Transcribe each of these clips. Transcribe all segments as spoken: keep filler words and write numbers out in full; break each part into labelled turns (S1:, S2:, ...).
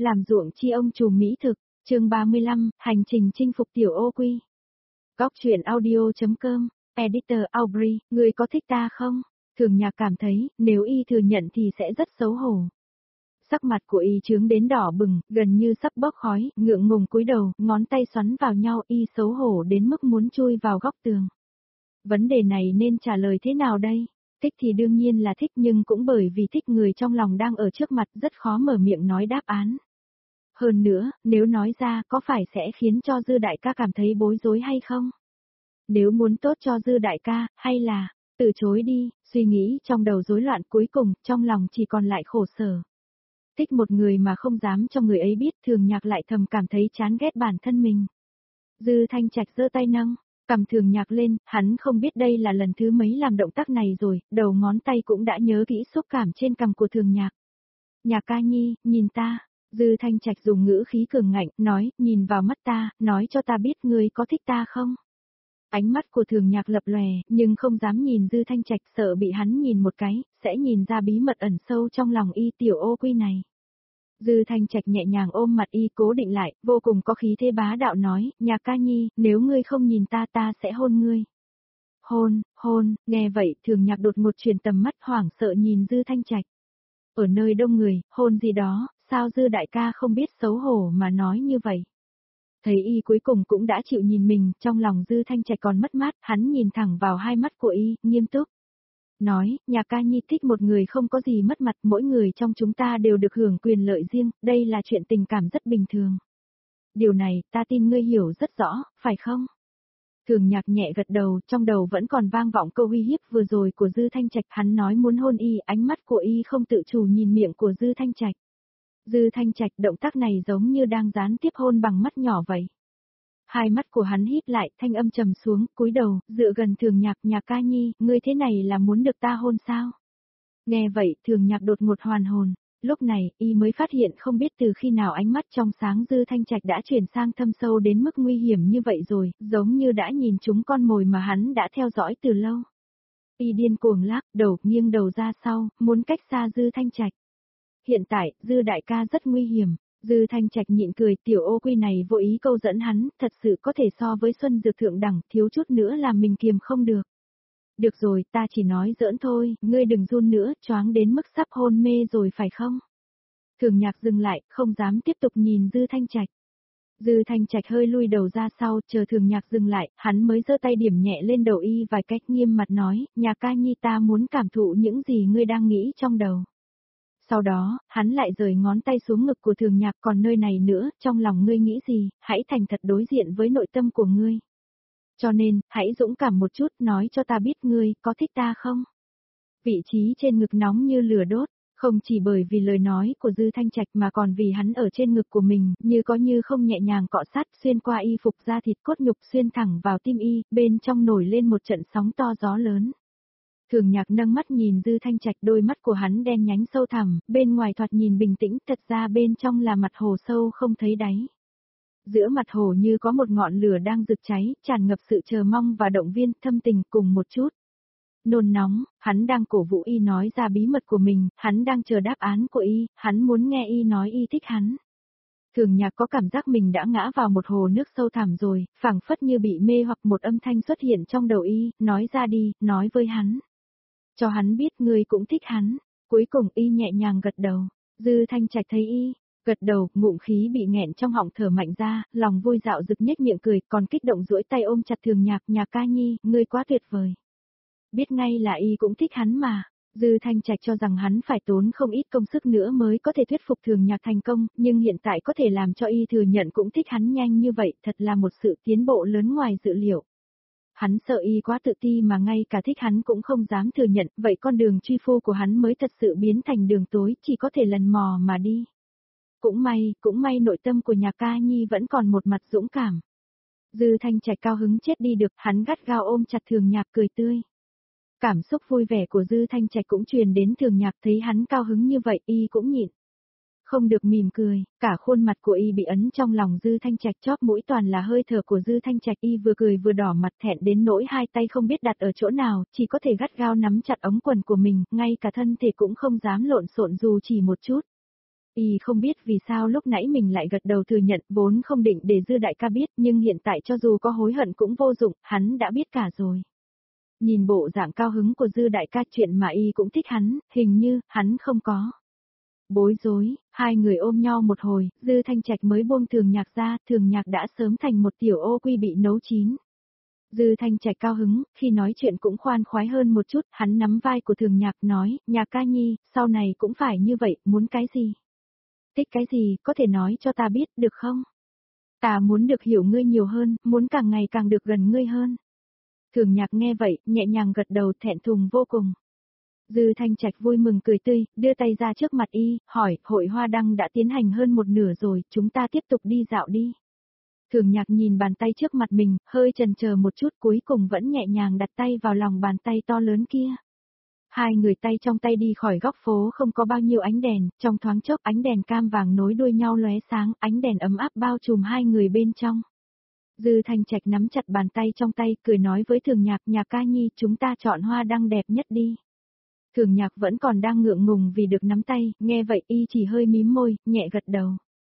S1: Làm ruộng chi ông trùm mỹ thực, chương ba mươi lăm, hành trình chinh phục tiểu ô quy. Góc truyện audio.com, Editor Aubrey, người có thích ta không? Thường Nhạc cảm thấy, nếu y thừa nhận thì sẽ rất xấu hổ. Sắc mặt của y trướng đến đỏ bừng, gần như sắp bốc khói, ngượng ngùng cúi đầu, ngón tay xoắn vào nhau, y xấu hổ đến mức muốn chui vào góc tường. Vấn đề này nên trả lời thế nào đây? Thích thì đương nhiên là thích, nhưng cũng bởi vì thích người trong lòng đang ở trước mặt rất khó mở miệng nói đáp án. Hơn nữa, nếu nói ra có phải sẽ khiến cho Dư đại ca cảm thấy bối rối hay không? Nếu muốn tốt cho Dư đại ca, hay là, từ chối đi, suy nghĩ trong đầu rối loạn, cuối cùng, trong lòng chỉ còn lại khổ sở. Thích một người mà không dám cho người ấy biết, Thường Nhạc lại thầm cảm thấy chán ghét bản thân mình. Dư Thanh Trạch giơ tay nâng cầm Thường Nhạc lên, hắn không biết đây là lần thứ mấy làm động tác này rồi, đầu ngón tay cũng đã nhớ kỹ xúc cảm trên cằm của Thường Nhạc. Nhạc ca nhi, nhìn ta. Dư Thanh Trạch dùng ngữ khí cường ngạnh, nói, nhìn vào mắt ta, nói cho ta biết ngươi có thích ta không? Ánh mắt của Thường Nhạc lập lòe, nhưng không dám nhìn Dư Thanh Trạch, sợ bị hắn nhìn một cái, sẽ nhìn ra bí mật ẩn sâu trong lòng y tiểu ô quy này. Dư Thanh Trạch nhẹ nhàng ôm mặt y, cố định lại, vô cùng có khí thế bá đạo nói, Nhạc ca nhi, nếu ngươi không nhìn ta ta sẽ hôn ngươi. Hôn, hôn, nghe vậy, Thường Nhạc đột ngột chuyển tầm mắt hoảng sợ nhìn Dư Thanh Trạch. Ở nơi đông người, hôn gì đó, sao Dư đại ca không biết xấu hổ mà nói như vậy? Thấy y cuối cùng cũng đã chịu nhìn mình, trong lòng Dư Thanh Trạch còn mất mát, hắn nhìn thẳng vào hai mắt của y, nghiêm túc. Nói, Nhạc ca nhi thích một người không có gì mất mặt, mỗi người trong chúng ta đều được hưởng quyền lợi riêng, đây là chuyện tình cảm rất bình thường. Điều này, ta tin ngươi hiểu rất rõ, phải không? Thường Nhạc nhẹ gật đầu, trong đầu vẫn còn vang vọng câu uy hiếp vừa rồi của Dư Thanh Trạch, hắn nói muốn hôn y, ánh mắt của y không tự chủ nhìn miệng của Dư Thanh Trạch. Dư Thanh Trạch, động tác này giống như đang gián tiếp hôn bằng mắt nhỏ vậy. Hai mắt của hắn híp lại, thanh âm trầm xuống, cúi đầu, dựa gần Thường Nhạc, Nhạc ca nhi, ngươi thế này là muốn được ta hôn sao? Nghe vậy, Thường Nhạc đột ngột hoàn hồn, lúc này, y mới phát hiện không biết từ khi nào ánh mắt trong sáng Dư Thanh Trạch đã chuyển sang thâm sâu đến mức nguy hiểm như vậy rồi, giống như đã nhìn trúng con mồi mà hắn đã theo dõi từ lâu. Y điên cuồng lắc đầu, nghiêng đầu ra sau, muốn cách xa Dư Thanh Trạch. Hiện tại, Dư đại ca rất nguy hiểm. Dư Thanh Trạch nhịn cười, tiểu ô quy này vô ý câu dẫn hắn, thật sự có thể so với Xuân Dược thượng đẳng, thiếu chút nữa làm mình kiềm không được. Được rồi, ta chỉ nói giỡn thôi, ngươi đừng run nữa, choáng đến mức sắp hôn mê rồi phải không? Thường Nhạc dừng lại, không dám tiếp tục nhìn Dư Thanh Trạch. Dư Thanh Trạch hơi lui đầu ra sau, chờ Thường Nhạc dừng lại, hắn mới giơ tay điểm nhẹ lên đầu y vài cách, nghiêm mặt nói, Nhạc ca nhi, ta muốn cảm thụ những gì ngươi đang nghĩ trong đầu. Sau đó, hắn lại rời ngón tay xuống ngực của Thường Nhạc, còn nơi này nữa, trong lòng ngươi nghĩ gì, hãy thành thật đối diện với nội tâm của ngươi. Cho nên, hãy dũng cảm một chút, nói cho ta biết ngươi có thích ta không? Vị trí trên ngực nóng như lửa đốt, không chỉ bởi vì lời nói của Dư Thanh Trạch mà còn vì hắn ở trên ngực của mình, như có như không nhẹ nhàng cọ sát xuyên qua y phục da thịt cốt nhục xuyên thẳng vào tim y, bên trong nổi lên một trận sóng to gió lớn. Thường Nhạc nâng mắt nhìn Dư Thanh Trạch, đôi mắt của hắn đen nhánh sâu thẳm, bên ngoài thoạt nhìn bình tĩnh, thật ra bên trong là mặt hồ sâu không thấy đáy. Giữa mặt hồ như có một ngọn lửa đang rực cháy, tràn ngập sự chờ mong và động viên, thâm tình cùng một chút. Nôn nóng, hắn đang cổ vũ y nói ra bí mật của mình, hắn đang chờ đáp án của y, hắn muốn nghe y nói y thích hắn. Thường Nhạc có cảm giác mình đã ngã vào một hồ nước sâu thẳm rồi, phảng phất như bị mê hoặc, một âm thanh xuất hiện trong đầu y, nói ra đi, nói với hắn. Cho hắn biết ngươi cũng thích hắn. Cuối cùng y nhẹ nhàng gật đầu. Dư Thanh Trạch thấy y gật đầu, ngụm khí bị nghẹn trong họng thở mạnh ra, lòng vui dạo rực nhếch miệng cười, còn kích động duỗi tay ôm chặt Thường Nhạc, Nhạc ca nhi, ngươi quá tuyệt vời. Biết ngay là y cũng thích hắn mà. Dư Thanh Trạch cho rằng hắn phải tốn không ít công sức nữa mới có thể thuyết phục Thường Nhạc thành công, nhưng hiện tại có thể làm cho y thừa nhận cũng thích hắn nhanh như vậy, thật là một sự tiến bộ lớn ngoài dự liệu. Hắn sợ y quá tự ti mà ngay cả thích hắn cũng không dám thừa nhận, vậy con đường truy phu của hắn mới thật sự biến thành đường tối, chỉ có thể lần mò mà đi. Cũng may, cũng may nội tâm của Nhạc ca nhi vẫn còn một mặt dũng cảm. Dư Thanh Trạch cao hứng chết đi được, hắn gắt gao ôm chặt Thường Nhạc cười tươi. Cảm xúc vui vẻ của Dư Thanh Trạch cũng truyền đến Thường Nhạc, thấy hắn cao hứng như vậy y cũng nhịn không được mỉm cười, cả khuôn mặt của y bị ấn trong lòng Dư Thanh Trạch, chóp mũi toàn là hơi thở của Dư Thanh Trạch, y vừa cười vừa đỏ mặt thẹn đến nỗi hai tay không biết đặt ở chỗ nào, chỉ có thể gắt gao nắm chặt ống quần của mình, ngay cả thân thể cũng không dám lộn xộn dù chỉ một chút. Y không biết vì sao lúc nãy mình lại gật đầu thừa nhận, vốn không định để Dư đại ca biết, nhưng hiện tại cho dù có hối hận cũng vô dụng, hắn đã biết cả rồi. Nhìn bộ dạng cao hứng của Dư đại ca, chuyện mà Y cũng thích hắn, hình như, hắn không có. Bối rối, hai người ôm nhau một hồi, Dư Thanh Trạch mới buông Thường Nhạc ra, Thường Nhạc đã sớm thành một tiểu ô quy bị nấu chín. Dư Thanh Trạch cao hứng, khi nói chuyện cũng khoan khoái hơn một chút, hắn nắm vai của Thường Nhạc nói, Nhạc ca nhi, sau này cũng phải như vậy, muốn cái gì? Thích cái gì, có thể nói cho ta biết, được không? Ta muốn được hiểu ngươi nhiều hơn, muốn càng ngày càng được gần ngươi hơn. Thường Nhạc nghe vậy, nhẹ nhàng gật đầu, thẹn thùng vô cùng. Dư Thanh Trạch vui mừng cười tươi, đưa tay ra trước mặt Y, hỏi, hội hoa đăng đã tiến hành hơn một nửa rồi, chúng ta tiếp tục đi dạo đi. Thường Nhạc nhìn bàn tay trước mặt mình, hơi chần chờ một chút, cuối cùng vẫn nhẹ nhàng đặt tay vào lòng bàn tay to lớn kia. Hai người tay trong tay đi khỏi góc phố không có bao nhiêu ánh đèn, trong thoáng chốc ánh đèn cam vàng nối đuôi nhau lóe sáng, ánh đèn ấm áp bao trùm hai người bên trong. Dư Thanh Trạch nắm chặt bàn tay trong tay, cười nói với Thường Nhạc, Nhạc ca nhi, chúng ta chọn hoa đăng đẹp nhất đi. Thường Nhạc vẫn còn đang ngượng ngùng vì được nắm tay, nghe vậy Y chỉ hơi mím môi, nhẹ gật đầu.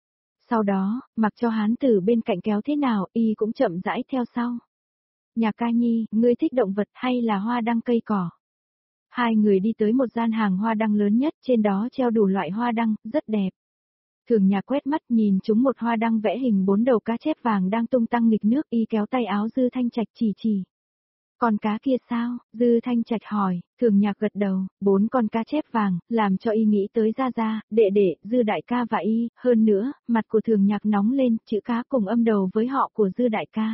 S1: Sau đó, mặc cho hán tử bên cạnh kéo thế nào, Y cũng chậm rãi theo sau. Nhạc ca nhi, ngươi thích động vật hay là hoa đăng cây cỏ? Hai người đi tới một gian hàng hoa đăng lớn nhất, trên đó treo đủ loại hoa đăng, rất đẹp. Thường Nhạc quét mắt nhìn chúng một hoa đăng vẽ hình bốn đầu cá chép vàng đang tung tăng nghịch nước, Y kéo tay áo Dư Thanh Trạch chỉ chỉ. Con cá kia sao? Dư Thanh Trạch hỏi, Thường Nhạc gật đầu, bốn con cá chép vàng, làm cho Y nghĩ tới Gia Gia, đệ đệ, Dư đại ca và Y, hơn nữa, mặt của Thường Nhạc nóng lên, chữ cá cùng âm đầu với họ của Dư đại ca.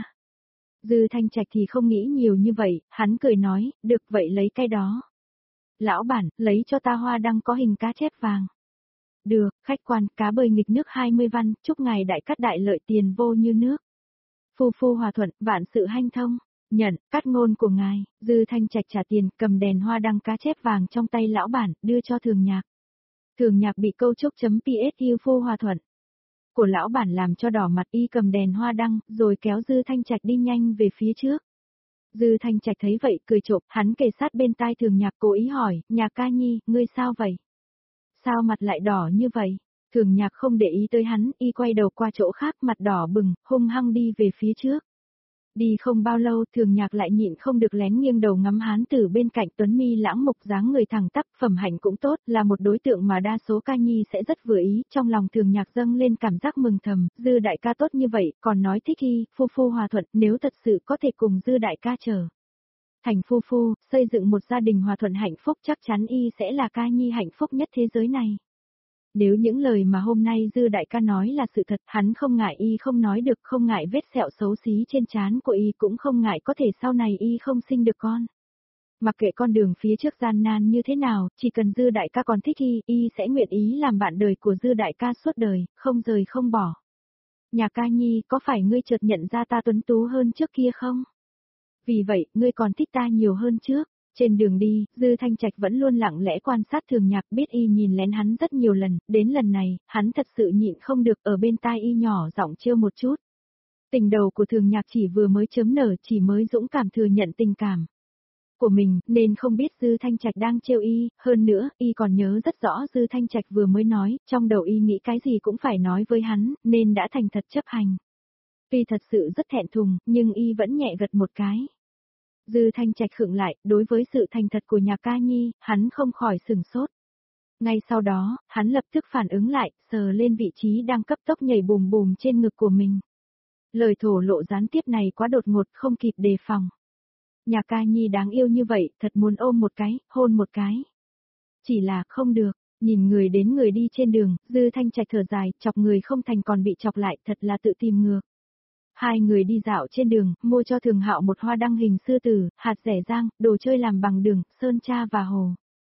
S1: Dư Thanh Trạch thì không nghĩ nhiều như vậy, hắn cười nói, được vậy lấy cái đó. Lão bản, lấy cho ta hoa đăng có hình cá chép vàng. Được, khách quan, cá bơi nghịch nước hai mươi văn, chúc ngài đại cát đại lợi, tiền vô như nước. Phu phu hòa thuận, vạn sự hanh thông. Nhận, cắt ngôn của ngài. Dư Thanh Trạch trả tiền, cầm đèn hoa đăng cá chép vàng trong tay lão bản, đưa cho Thường Nhạc. Thường Nhạc bị câu chúc.ps yêu phu hòa thuận của lão bản làm cho đỏ mặt, Y cầm đèn hoa đăng, rồi kéo Dư Thanh Trạch đi nhanh về phía trước. Dư Thanh Trạch thấy vậy, cười trộm, hắn kề sát bên tai Thường Nhạc cố ý hỏi, Nhạc ca nhi, ngươi sao vậy? Sao mặt lại đỏ như vậy? Thường Nhạc không để ý tới hắn, Y quay đầu qua chỗ khác, mặt đỏ bừng, hung hăng đi về phía trước. Đi không bao lâu, Thường Nhạc lại nhịn không được lén nghiêng đầu ngắm hán tử bên cạnh, tuấn mi lãng mục, dáng người thẳng tắp, phẩm hạnh cũng tốt, là một đối tượng mà đa số ca nhi sẽ rất vừa ý, trong lòng Thường Nhạc dâng lên cảm giác mừng thầm, Dư đại ca tốt như vậy, còn nói thích Y, phu phu hòa thuận, nếu thật sự có thể cùng Dư đại ca trở thành phu phu, xây dựng một gia đình hòa thuận hạnh phúc, chắc chắn Y sẽ là ca nhi hạnh phúc nhất thế giới này. Nếu những lời mà hôm nay Dư đại ca nói là sự thật, hắn không ngại Y không nói được, không ngại vết sẹo xấu xí trên trán của Y, cũng không ngại có thể sau này Y không sinh được con. Mặc kệ con đường phía trước gian nan như thế nào, chỉ cần Dư đại ca còn thích Y, Y sẽ nguyện ý làm bạn đời của Dư đại ca suốt đời, không rời không bỏ. Nhà ca nhi, có phải ngươi chợt nhận ra ta tuấn tú hơn trước kia không? Vì vậy, ngươi còn thích ta nhiều hơn trước. Trên đường đi, Dư Thanh Trạch vẫn luôn lặng lẽ quan sát Thường Nhạc, biết Y nhìn lén hắn rất nhiều lần, đến lần này, hắn thật sự nhịn không được, ở bên tai Y nhỏ giọng trêu một chút. Tình đầu của Thường Nhạc chỉ vừa mới chớm nở, chỉ mới dũng cảm thừa nhận tình cảm của mình, nên không biết Dư Thanh Trạch đang trêu Y, hơn nữa, Y còn nhớ rất rõ Dư Thanh Trạch vừa mới nói, trong đầu Y nghĩ cái gì cũng phải nói với hắn, nên đã thành thật chấp hành. Tuy thật sự rất thẹn thùng, nhưng Y vẫn nhẹ gật một cái. Dư Thanh Trạch khựng lại, đối với sự thành thật của nhà ca nhi, hắn không khỏi sửng sốt. Ngay sau đó, hắn lập tức phản ứng lại, sờ lên vị trí đang cấp tốc nhảy bùm bùm trên ngực của mình. Lời thổ lộ gián tiếp này quá đột ngột, không kịp đề phòng. Nhà ca nhi đáng yêu như vậy, thật muốn ôm một cái, hôn một cái. Chỉ là, không được, nhìn người đến người đi trên đường, Dư Thanh Trạch thở dài, chọc người không thành còn bị chọc lại, thật là tự tìm ngược. Hai người đi dạo trên đường, mua cho Thường Hạo một hoa đăng hình sư tử, hạt rẻ rang, đồ chơi làm bằng đường, sơn tra và hồ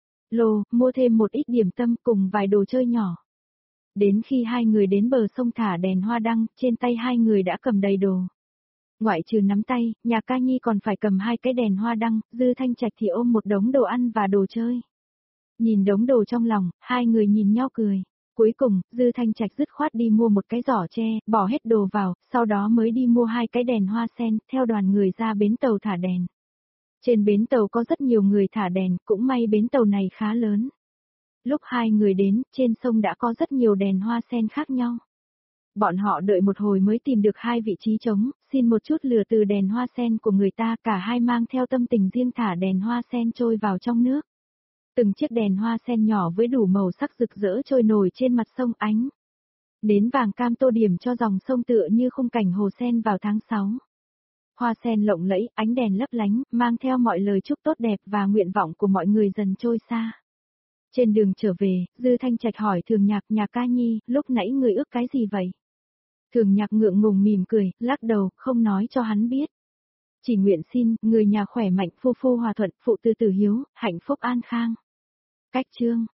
S1: lô, mua thêm một ít điểm tâm cùng vài đồ chơi nhỏ. Đến khi hai người đến bờ sông thả đèn hoa đăng, trên tay hai người đã cầm đầy đồ. Ngoại trừ nắm tay, nhà ca nhi còn phải cầm hai cái đèn hoa đăng, Dư Thanh Trạch thì ôm một đống đồ ăn và đồ chơi. Nhìn đống đồ trong lòng, hai người nhìn nhau cười. Cuối cùng, Dư Thanh Trạch dứt khoát đi mua một cái giỏ tre, bỏ hết đồ vào, sau đó mới đi mua hai cái đèn hoa sen, theo đoàn người ra bến tàu thả đèn. Trên bến tàu có rất nhiều người thả đèn, cũng may bến tàu này khá lớn. Lúc hai người đến, trên sông đã có rất nhiều đèn hoa sen khác nhau. Bọn họ đợi một hồi mới tìm được hai vị trí trống, xin một chút lửa từ đèn hoa sen của người ta, cả hai mang theo tâm tình riêng thả đèn hoa sen trôi vào trong nước. Từng chiếc đèn hoa sen nhỏ với đủ màu sắc rực rỡ trôi nổi trên mặt sông, ánh đến vàng cam tô điểm cho dòng sông tựa như khung cảnh hồ sen vào tháng sáu. Hoa sen lộng lẫy, ánh đèn lấp lánh, mang theo mọi lời chúc tốt đẹp và nguyện vọng của mọi người dần trôi xa. Trên đường trở về, Dư Thanh Trạch hỏi Thường Nhạc, Nhạc ca nhi, lúc nãy người ước cái gì vậy? Thường Nhạc ngượng ngùng mỉm cười, lắc đầu, không nói cho hắn biết. Chỉ nguyện xin, người nhà khỏe mạnh, phu phu hòa thuận, phụ tư tử hiếu, hạnh phúc an khang. Cách chương